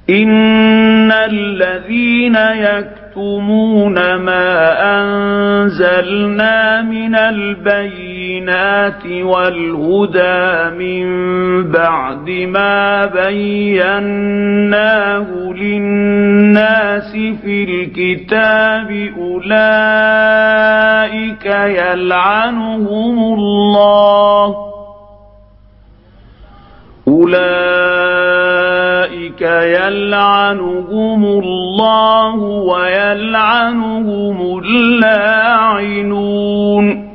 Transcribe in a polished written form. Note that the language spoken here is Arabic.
إن الذين يكتمون ما أنزلنا من البينات والهدى من بعد ما بيناه للناس في الكتاب أولئك يلعنهم الله ويلعنهم اللاعنون.